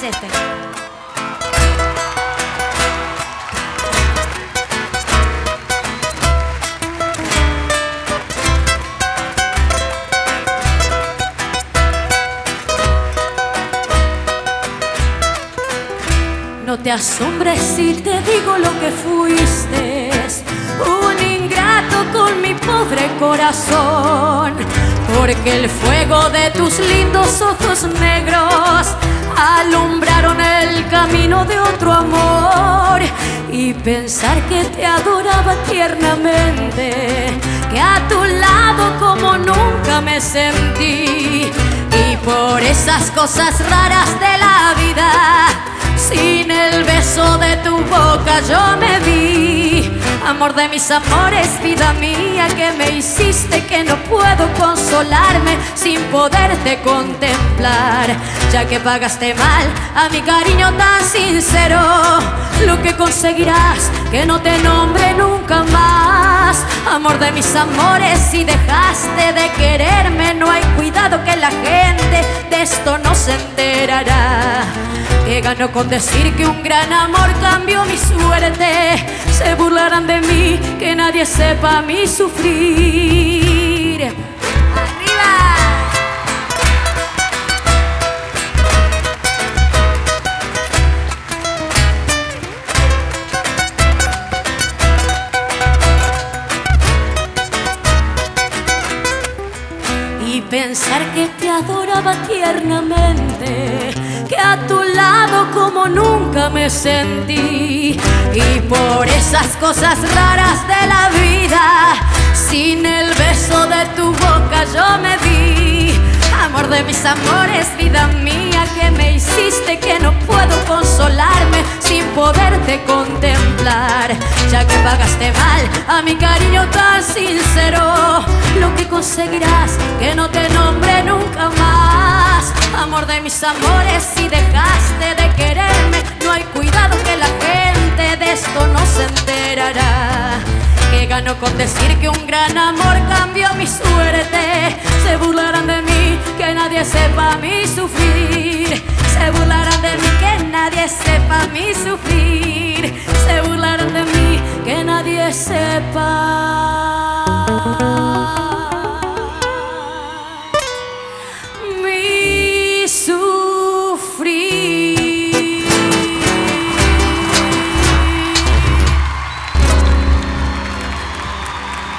este. No te asombres si te digo lo que fuiste, un ingrato con mi pobre corazón, porque el fuego de tus lindos ojos negros alumbraron el camino de otro amor. Y pensar que te adoraba tiernamente, que a tu lado como nunca me sentí, y por esas cosas raras de la vida, sin el beso de tu boca yo me vi. Amor de mis amores, vida mía, que me hiciste que no puedo consolarme sin poderte contemplar. Ya que pagaste mal a mi cariño tan sincero, lo que conseguirás que no te nombre nunca más. Amor de mis amores, si dejaste de quererme, no hay cuidado que la gente de esto no se enterará. Que gano con decir que un gran amor cambió mi suerte. Se burlarán de mí, que nadie sepa mi sufrir. ¡Arriba! Y pensar que te adoraba tiernamente, que a tu lado como nunca me sentí, y por esas cosas raras de la vida, sin el beso de tu boca yo me vi. Amor de mis amores, vida mía, que me hiciste que no puedo consolarme sin poderte contemplar. Ya que pagaste mal a mi cariño tan sincero, lo que conseguirás que no te nombre nunca más. Amor de mis amores, si dejaste de quererme, no hay cuidado que la gente de esto no se enterará. Que gano con decir que un gran amor cambió mi suerte. Se burlarán de mí, que nadie sepa mi sufrir. Se burlarán de mí, que nadie sepa mi sufrir. Se burlarán de mí, que nadie sepa.